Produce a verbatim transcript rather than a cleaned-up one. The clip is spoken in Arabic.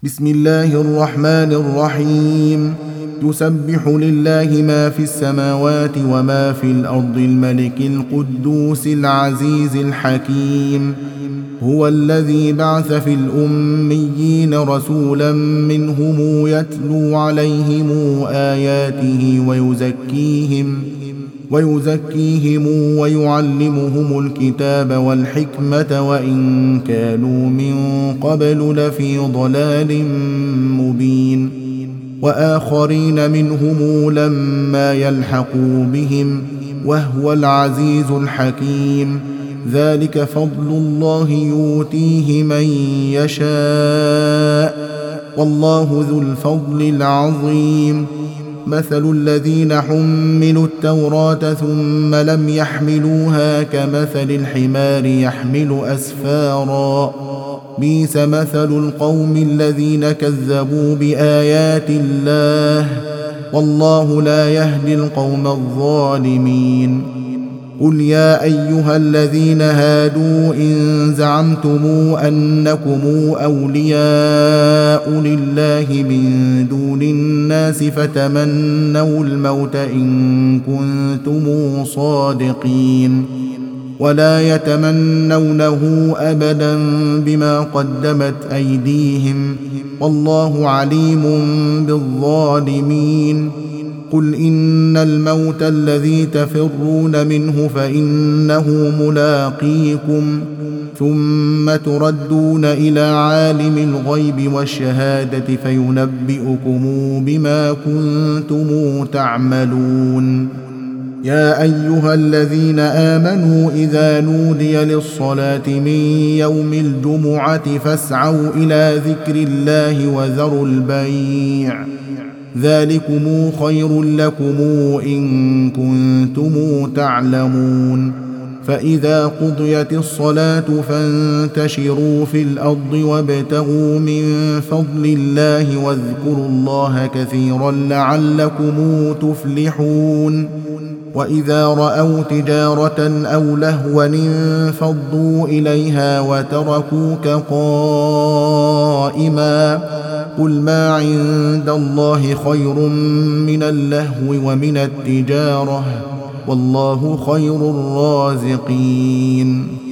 بسم الله الرحمن الرحيم. يسبح لله ما في السماوات وما في الأرض الملك القدوس العزيز الحكيم. هو الذي بعث في الأميين رسولا منهم يتلو عليهم آياته ويزكيهم ويزكيهم ويعلمهم الكتاب والحكمة وإن كانوا من قبل لفي ضلال مبين. وآخرين منهم لما يلحقوا بهم وهو العزيز الحكيم. ذلك فضل الله يؤتيه من يشاء والله ذو الفضل العظيم. مثل الذين حملوا التوراة ثم لم يحملوها كمثل الحمار يحمل أسفارا بئس مثل القوم الذين كذبوا بآيات الله والله لا يهدي القوم الظالمين. قل يا أيها الذين هادوا إن زعمتم أنكم أولياء لله من دون الناس فتمنوا الموت إن كنتم صادقين ولا يتمنونه أبدا بما قدمت أيديهم والله عليم بالظالمين. قل إن الموت الذي تفرون منه فإنه ملاقيكم ثم تردون إلى عالم الغيب والشهادة فينبئكم بما كنتم تعملون. يا أيها الذين آمنوا إذا نودي للصلاة من يوم الجمعة فاسعوا إلى ذكر الله وذروا البيع ذلكم خير لكم إن كنتم تعلمون. فإذا قضيت الصلاة فانتشروا في الأرض وابتغوا من فضل الله واذكروا الله كثيرا لعلكم تفلحون. وإذا رأوا تجارة أو لهوا انفضوا إليها وتركوك قائما قل ما عند الله خير من اللهو ومن التجارة والله خير الرازقين.